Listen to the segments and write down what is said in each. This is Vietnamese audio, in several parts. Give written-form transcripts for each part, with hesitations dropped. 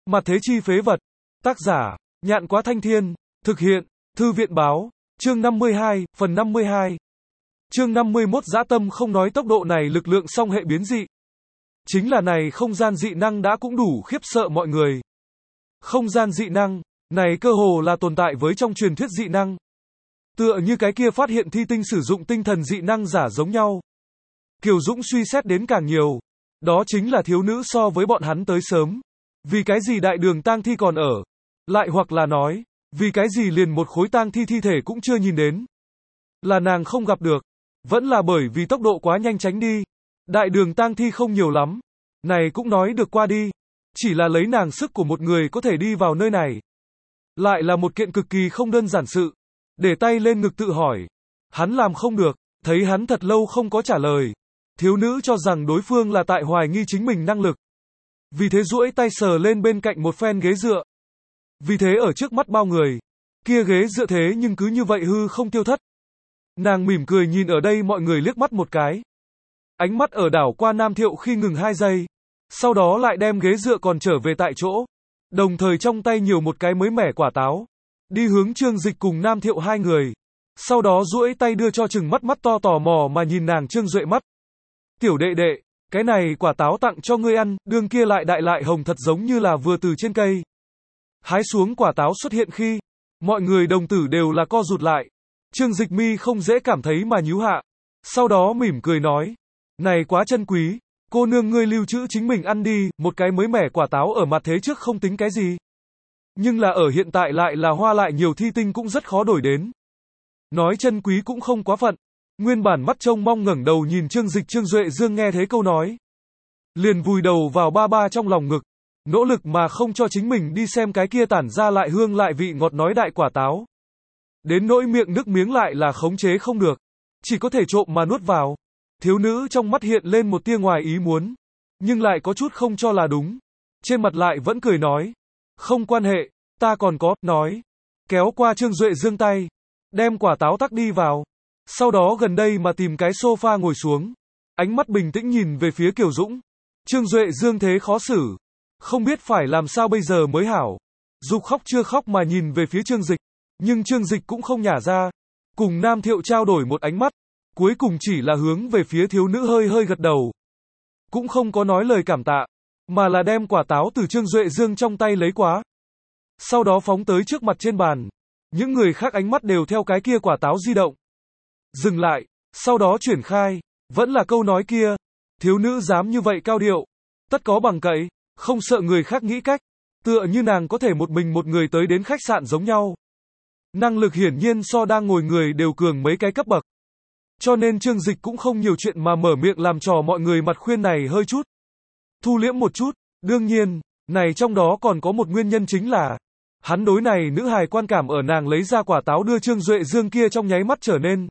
Mặt thế chi phế vật. Tác giả, Nhạn Quá Thanh Thiên. Thực hiện, Thư viện báo. Chương 52, phần 52. Chương 51 dã tâm không nói tốc độ này lực lượng song hệ biến dị. Chính là này không gian dị năng đã cũng đủ khiếp sợ mọi người. Không gian dị năng, này cơ hồ là tồn tại với trong truyền thuyết dị năng. Tựa như cái kia phát hiện thi tinh sử dụng tinh thần dị năng giả giống nhau. Kiều Dũng suy xét đến càng nhiều. Đó chính là thiếu nữ so với bọn hắn tới sớm. Vì cái gì đại đường tang thi còn ở? Lại hoặc là nói, vì cái gì liền một khối tang thi thi thể cũng chưa nhìn đến? Là nàng không gặp được? Vẫn là bởi vì tốc độ quá nhanh tránh đi? Đại đường tang thi không nhiều lắm. Này cũng nói được qua đi. Chỉ là lấy nàng sức của một người có thể đi vào nơi này. Lại là một kiện cực kỳ không đơn giản sự. Để tay lên ngực tự hỏi. Hắn làm không được. Thấy hắn thật lâu không có trả lời. Thiếu nữ cho rằng đối phương là tại hoài nghi chính mình năng lực. Vì thế duỗi tay sờ lên bên cạnh một phen ghế dựa. Vì thế ở trước mắt bao người, kia ghế dựa thế nhưng cứ như vậy hư không tiêu thất. Nàng mỉm cười nhìn ở đây mọi người liếc mắt một cái. Ánh mắt ở đảo qua Nam Thiệu khi ngừng 2 giây. Sau đó lại đem ghế dựa còn trở về tại chỗ. Đồng thời trong tay nhiều một cái mới mẻ quả táo. Đi hướng Trương Dịch cùng Nam Thiệu 2 người. Sau đó duỗi tay đưa cho chừng mắt to tò mò mà nhìn nàng Trương Duệ mắt. Tiểu đệ đệ, cái này quả táo tặng cho ngươi ăn, đường kia lại đại lại hồng thật giống như là vừa từ trên cây. Hái xuống quả táo xuất hiện khi, mọi người đồng tử đều là co rụt lại. Trương Dịch mi không dễ cảm thấy mà nhíu hạ. Sau đó mỉm cười nói, này quá chân quý, cô nương ngươi lưu trữ chính mình ăn đi, một cái mới mẻ quả táo ở mặt thế trước không tính cái gì. Nhưng là ở hiện tại lại là hoa lại nhiều thi tinh cũng rất khó đổi đến. Nói chân quý cũng không quá phận. Nguyên bản mắt trông mong ngẩng đầu nhìn Trương Dịch Trương Duệ Dương nghe thế câu nói. Liền vùi đầu vào ba trong lòng ngực. Nỗ lực mà không cho chính mình đi xem cái kia tản ra lại hương lại vị ngọt nói đại quả táo. Đến nỗi miệng nước miếng lại là khống chế không được. Chỉ có thể trộm mà nuốt vào. Thiếu nữ trong mắt hiện lên một tia ngoài ý muốn. Nhưng lại có chút không cho là đúng. Trên mặt lại vẫn cười nói. Không quan hệ, ta còn có, nói. Kéo qua Trương Duệ Dương tay. Đem quả táo tắc đi vào. Sau đó gần đây mà tìm cái sofa ngồi xuống. Ánh mắt bình tĩnh nhìn về phía Kiều Dũng. Trương Duệ Dương thế khó xử. Không biết phải làm sao bây giờ mới hảo. Dục khóc chưa khóc mà nhìn về phía Trương Dịch. Nhưng Trương Dịch cũng không nhả ra. Cùng Nam Thiệu trao đổi một ánh mắt. Cuối cùng chỉ là hướng về phía thiếu nữ hơi hơi gật đầu. Cũng không có nói lời cảm tạ. Mà là đem quả táo từ Trương Duệ Dương trong tay lấy quá. Sau đó phóng tới trước mặt trên bàn. Những người khác ánh mắt đều theo cái kia quả táo di động. Dừng lại, sau đó chuyển khai, vẫn là câu nói kia, thiếu nữ dám như vậy cao điệu, tất có bằng cậy, không sợ người khác nghĩ cách, tựa như nàng có thể một mình một người tới đến khách sạn giống nhau. Năng lực hiển nhiên so đang ngồi người đều cường mấy cái cấp bậc. Cho nên Trương Dịch cũng không nhiều chuyện mà mở miệng làm trò mọi người mặt khuyên này hơi chút. Thu liễm một chút, đương nhiên, này trong đó còn có một nguyên nhân chính là, hắn đối này nữ hài quan cảm ở nàng lấy ra quả táo đưa Trương Duệ Dương kia trong nháy mắt trở nên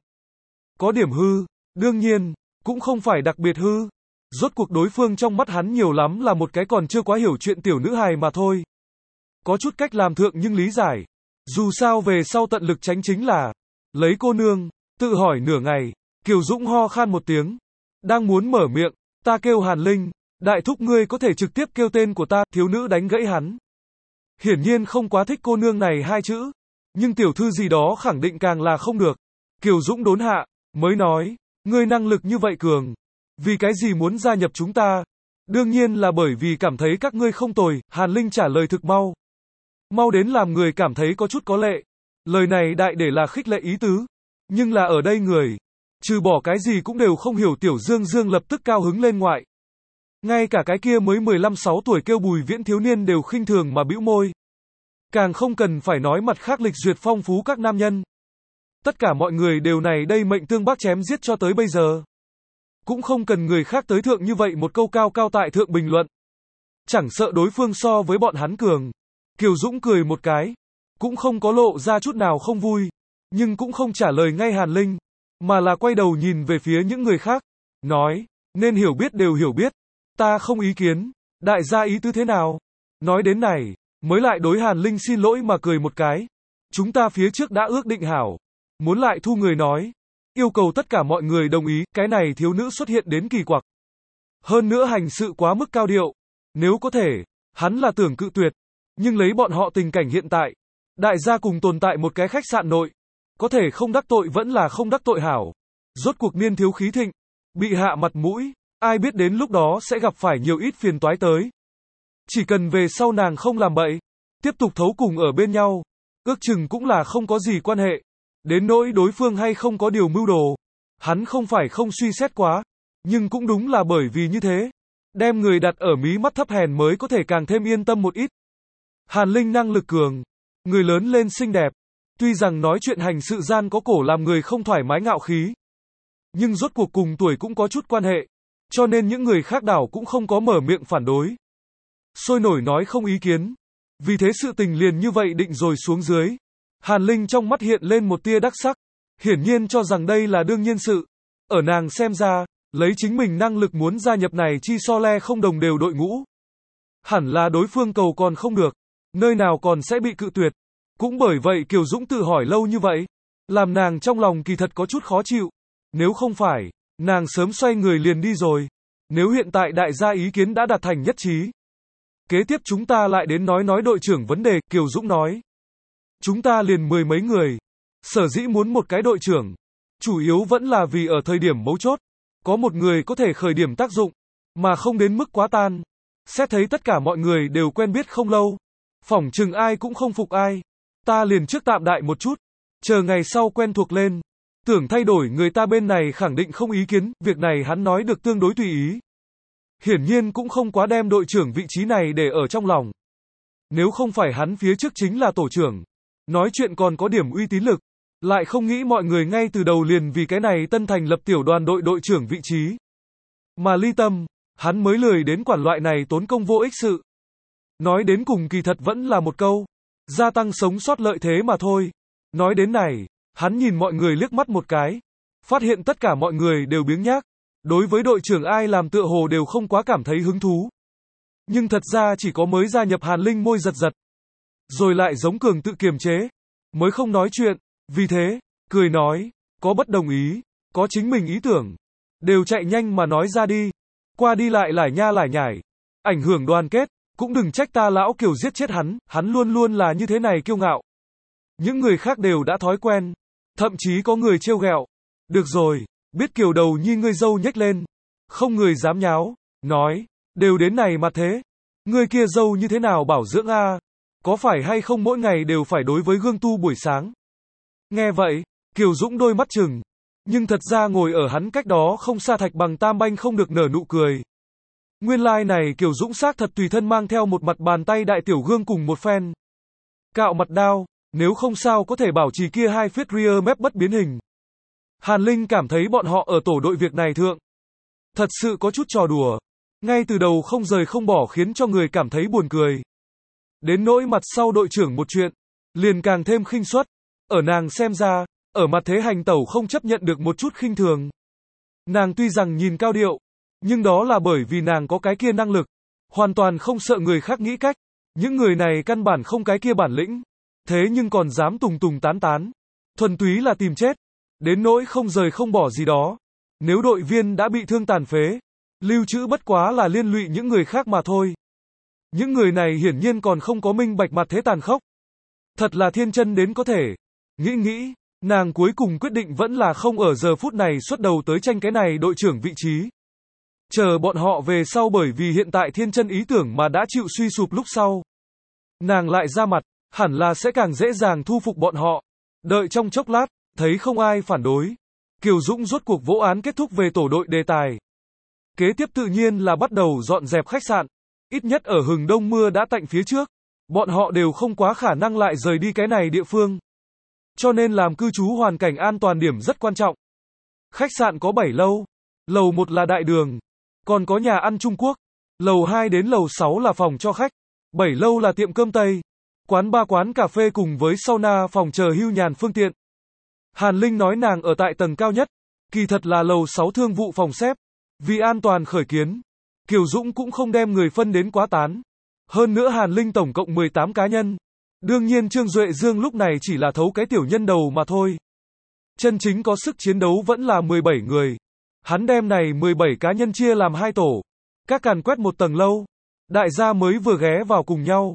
có điểm hư, đương nhiên, cũng không phải đặc biệt hư. Rốt cuộc đối phương trong mắt hắn nhiều lắm là một cái còn chưa quá hiểu chuyện tiểu nữ hài mà thôi. Có chút cách làm thượng nhưng lý giải. Dù sao về sau tận lực tránh chính là lấy cô nương, tự hỏi nửa ngày, Kiều Dũng ho khan một tiếng. Đang muốn mở miệng, ta kêu Hàn Linh, đại thúc ngươi có thể trực tiếp kêu tên của ta, thiếu nữ đánh gãy hắn. Hiển nhiên không quá thích cô nương này 2 chữ, nhưng tiểu thư gì đó khẳng định càng là không được. Kiều Dũng đốn hạ. Mới nói, ngươi năng lực như vậy cường. Vì cái gì muốn gia nhập chúng ta? Đương nhiên là bởi vì cảm thấy các ngươi không tồi, Hàn Linh trả lời thực mau. Mau đến làm người cảm thấy có chút có lệ. Lời này đại để là khích lệ ý tứ. Nhưng là ở đây người, trừ bỏ cái gì cũng đều không hiểu tiểu Dương Dương lập tức cao hứng lên ngoại. Ngay cả cái kia mới 15-6 tuổi kêu Bùi Viễn thiếu niên đều khinh thường mà bĩu môi. Càng không cần phải nói mặt khác lịch duyệt phong phú các nam nhân. Tất cả mọi người đều này đây mệnh tương bác chém giết cho tới bây giờ. Cũng không cần người khác tới thượng như vậy một câu cao cao tại thượng bình luận. Chẳng sợ đối phương so với bọn hắn cường. Kiều Dũng cười một cái. Cũng không có lộ ra chút nào không vui. Nhưng cũng không trả lời ngay Hàn Linh. Mà là quay đầu nhìn về phía những người khác. Nói, nên hiểu biết đều hiểu biết. Ta không ý kiến. Đại gia ý tứ thế nào? Nói đến này, mới lại đối Hàn Linh xin lỗi mà cười một cái. Chúng ta phía trước đã ước định hảo. Muốn lại thu người nói. Yêu cầu tất cả mọi người đồng ý, cái này thiếu nữ xuất hiện đến kỳ quặc. Hơn nữa hành sự quá mức cao điệu. Nếu có thể, hắn là tưởng cự tuyệt. Nhưng lấy bọn họ tình cảnh hiện tại, đại gia cùng tồn tại một cái khách sạn nội, có thể không đắc tội vẫn là không đắc tội hảo. Rốt cuộc niên thiếu khí thịnh, bị hạ mặt mũi, ai biết đến lúc đó sẽ gặp phải nhiều ít phiền toái tới. Chỉ cần về sau nàng không làm bậy, tiếp tục thấu cùng ở bên nhau, ước chừng cũng là không có gì quan hệ. Đến nỗi đối phương hay không có điều mưu đồ, hắn không phải không suy xét quá, nhưng cũng đúng là bởi vì như thế, đem người đặt ở mí mắt thấp hèn mới có thể càng thêm yên tâm một ít. Hàn Linh năng lực cường, người lớn lên xinh đẹp, tuy rằng nói chuyện hành sự gian có cổ làm người không thoải mái ngạo khí, nhưng rốt cuộc cùng tuổi cũng có chút quan hệ, cho nên những người khác đảo cũng không có mở miệng phản đối. Sôi nổi nói không ý kiến, vì thế sự tình liền như vậy định rồi xuống dưới. Hàn Linh trong mắt hiện lên một tia đắc sắc, hiển nhiên cho rằng đây là đương nhiên sự. Ở nàng xem ra, lấy chính mình năng lực muốn gia nhập này chi so le không đồng đều đội ngũ. Hẳn là đối phương cầu còn không được, nơi nào còn sẽ bị cự tuyệt. Cũng bởi vậy Kiều Dũng tự hỏi lâu như vậy, làm nàng trong lòng kỳ thật có chút khó chịu. Nếu không phải, nàng sớm xoay người liền đi rồi. Nếu hiện tại đại gia ý kiến đã đạt thành nhất trí, kế tiếp chúng ta lại đến nói đội trưởng vấn đề, Kiều Dũng nói. Chúng ta liền 10 mấy người, sở dĩ muốn một cái đội trưởng, chủ yếu vẫn là vì ở thời điểm mấu chốt, có một người có thể khởi điểm tác dụng, mà không đến mức quá tan. Xét thấy tất cả mọi người đều quen biết không lâu, phỏng chừng ai cũng không phục ai, ta liền trước tạm đại một chút, chờ ngày sau quen thuộc lên, tưởng thay đổi người ta bên này khẳng định không ý kiến, việc này hắn nói được tương đối tùy ý. Hiển nhiên cũng không quá đem đội trưởng vị trí này để ở trong lòng. Nếu không phải hắn phía trước chính là tổ trưởng, nói chuyện còn có điểm uy tín lực, lại không nghĩ mọi người ngay từ đầu liền vì cái này tân thành lập tiểu đoàn đội đội trưởng vị trí. Mà ly tâm, hắn mới lười đến quản loại này tốn công vô ích sự. Nói đến cùng kỳ thật vẫn là một câu, gia tăng sống sót lợi thế mà thôi. Nói đến này, hắn nhìn mọi người liếc mắt một cái, phát hiện tất cả mọi người đều biếng nhác, đối với đội trưởng ai làm tựa hồ đều không quá cảm thấy hứng thú. Nhưng thật ra chỉ có mới gia nhập Hàn Linh môi giật giật, rồi lại giống cường tự kiềm chế, mới không nói chuyện, vì thế, cười nói, có bất đồng ý, có chính mình ý tưởng, đều chạy nhanh mà nói ra đi, qua đi lại lải nha lải nhải, ảnh hưởng đoàn kết, cũng đừng trách ta lão Kiều giết chết hắn luôn luôn là như thế này kiêu ngạo. Những người khác đều đã thói quen, thậm chí có người trêu ghẹo, được rồi, biết Kiều đầu nhi ngươi dâu nhếch lên, không người dám nháo, nói, đều đến này mà thế, ngươi kia dâu như thế nào bảo dưỡng a? Có phải hay không mỗi ngày đều phải đối với gương tu buổi sáng? Nghe vậy, Kiều Dũng đôi mắt trừng, nhưng thật ra ngồi ở hắn cách đó không xa Thạch Bằng Tam Banh không được nở nụ cười. Nguyên lai này Kiều Dũng xác thật tùy thân mang theo một mặt bàn tay đại tiểu gương cùng một phen cạo mặt đao, nếu không sao có thể bảo trì kia hai phiết rear mép bất biến hình. Hàn Linh cảm thấy bọn họ ở tổ đội việc này thượng, thật sự có chút trò đùa, ngay từ đầu không rời không bỏ khiến cho người cảm thấy buồn cười. Đến nỗi mặt sau đội trưởng một chuyện, liền càng thêm khinh suất, ở nàng xem ra, ở mặt thế hành tẩu không chấp nhận được một chút khinh thường. Nàng tuy rằng nhìn cao điệu, nhưng đó là bởi vì nàng có cái kia năng lực, hoàn toàn không sợ người khác nghĩ cách, những người này căn bản không cái kia bản lĩnh, thế nhưng còn dám tùng tùng tán tán, thuần túy là tìm chết, đến nỗi không rời không bỏ gì đó. Nếu đội viên đã bị thương tàn phế, lưu trữ bất quá là liên lụy những người khác mà thôi. Những người này hiển nhiên còn không có minh bạch mặt thế tàn khốc. Thật là thiên chân đến có thể. Nghĩ, nàng cuối cùng quyết định vẫn là không ở giờ phút này xuất đầu tới tranh cái này đội trưởng vị trí. Chờ bọn họ về sau bởi vì hiện tại thiên chân ý tưởng mà đã chịu suy sụp lúc sau. Nàng lại ra mặt, hẳn là sẽ càng dễ dàng thu phục bọn họ. Đợi trong chốc lát, thấy không ai phản đối. Kiều Dũng rốt cuộc vỗ án kết thúc về tổ đội đề tài. Kế tiếp tự nhiên là bắt đầu dọn dẹp khách sạn. Ít nhất ở hừng đông mưa đã tạnh phía trước, bọn họ đều không quá khả năng lại rời đi cái này địa phương. Cho nên làm cư trú hoàn cảnh an toàn điểm rất quan trọng. Khách sạn có 7 lầu, lầu 1 là đại đường, còn có nhà ăn Trung Quốc, lầu 2 đến lầu 6 là phòng cho khách, 7 lâu là tiệm cơm Tây, quán bar quán cà phê cùng với sauna phòng chờ hưu nhàn phương tiện. Hàn Linh nói nàng ở tại tầng cao nhất, kỳ thật là lầu 6 thương vụ phòng xếp, vì an toàn khởi kiến. Kiều Dũng cũng không đem người phân đến quá tán. Hơn nữa Hàn Linh tổng cộng 18 cá nhân. Đương nhiên Trương Duệ Dương lúc này chỉ là thấu cái tiểu nhân đầu mà thôi. Chân chính có sức chiến đấu vẫn là 17 người. Hắn đem này 17 cá nhân chia làm 2 tổ. Các càn quét một tầng lâu. Đại gia mới vừa ghé vào cùng nhau.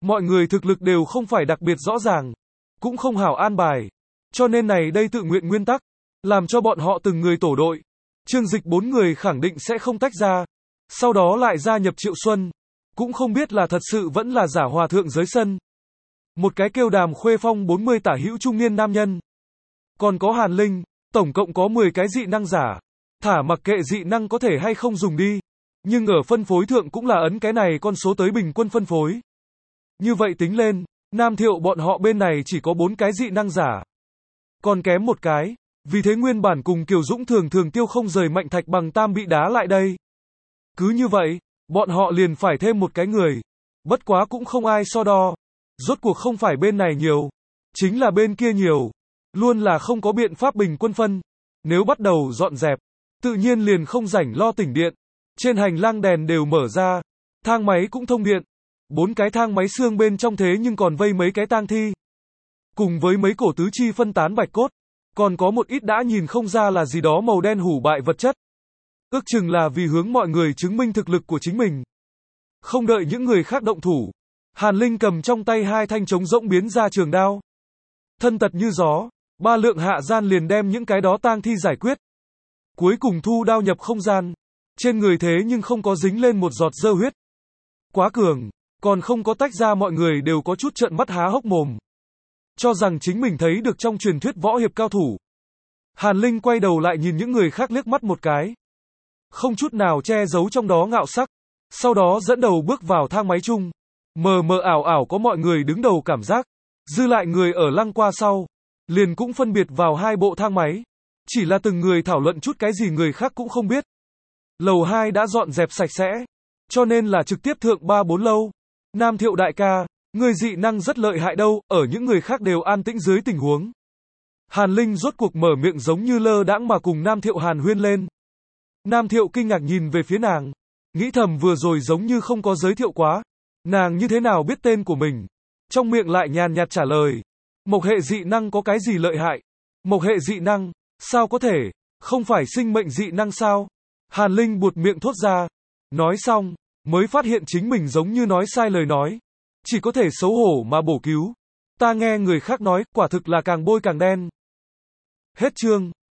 Mọi người thực lực đều không phải đặc biệt rõ ràng, cũng không hảo an bài. Cho nên này đây tự nguyện nguyên tắc, làm cho bọn họ từng người tổ đội. Trương Dịch 4 người khẳng định sẽ không tách ra. Sau đó lại gia nhập Triệu Xuân. Cũng không biết là thật sự vẫn là giả hòa thượng giới sân. Một cái kêu Đàm Khuê Phong 40 tả hữu trung niên nam nhân. Còn có Hàn Linh, tổng cộng có 10 cái dị năng giả. Thả mặc kệ dị năng có thể hay không dùng đi. Nhưng ở phân phối thượng cũng là ấn cái này con số tới bình quân phân phối. Như vậy tính lên, Nam Thiệu bọn họ bên này chỉ có 4 cái dị năng giả. Còn kém một cái. Vì thế nguyên bản cùng Kiều Dũng thường thường tiêu không rời Mạnh Thạch Bằng Tam bị đá lại đây. Cứ như vậy, bọn họ liền phải thêm một cái người. Bất quá cũng không ai so đo. Rốt cuộc không phải bên này nhiều, chính là bên kia nhiều. Luôn là không có biện pháp bình quân phân. Nếu bắt đầu dọn dẹp, tự nhiên liền không rảnh lo tỉnh điện. Trên hành lang đèn đều mở ra, thang máy cũng thông điện. 4 cái thang máy xương bên trong thế nhưng còn vây mấy cái tang thi. Cùng với mấy cổ tứ chi phân tán bạch cốt. Còn có một ít đã nhìn không ra là gì đó màu đen hủ bại vật chất. Ước chừng là vì hướng mọi người chứng minh thực lực của chính mình. Không đợi những người khác động thủ. Hàn Linh cầm trong tay 2 thanh trống rỗng biến ra trường đao. Thân tật như gió, 3 lượng hạ gian liền đem những cái đó tang thi giải quyết. Cuối cùng thu đao nhập không gian. Trên người thế nhưng không có dính lên một giọt dơ huyết. Quá cường, còn không có tách ra mọi người đều có chút trợn mắt há hốc mồm. Cho rằng chính mình thấy được trong truyền thuyết võ hiệp cao thủ. Hàn Linh quay đầu lại nhìn những người khác liếc mắt một cái. Không chút nào che giấu trong đó ngạo sắc. Sau đó dẫn đầu bước vào thang máy chung. Mờ mờ ảo ảo có mọi người đứng đầu cảm giác. Dư lại người ở lăng qua sau. Liền cũng phân biệt vào 2 bộ thang máy. Chỉ là từng người thảo luận chút cái gì người khác cũng không biết. Lầu 2 đã dọn dẹp sạch sẽ. Cho nên là trực tiếp thượng 3-4 lâu. Nam Thiệu đại ca, người dị năng rất lợi hại đâu, ở những người khác đều an tĩnh dưới tình huống. Hàn Linh rốt cuộc mở miệng giống như lơ đãng mà cùng Nam Thiệu hàn huyên lên. Nam Thiệu kinh ngạc nhìn về phía nàng. Nghĩ thầm vừa rồi giống như không có giới thiệu quá. Nàng như thế nào biết tên của mình. Trong miệng lại nhàn nhạt trả lời. Mộc hệ dị năng có cái gì lợi hại? Mộc hệ dị năng, sao có thể, không phải sinh mệnh dị năng sao? Hàn Linh buột miệng thốt ra. Nói xong, mới phát hiện chính mình giống như nói sai lời nói. Chỉ có thể xấu hổ mà bổ cứu. Ta nghe người khác nói, quả thực là càng bôi càng đen. Hết chương.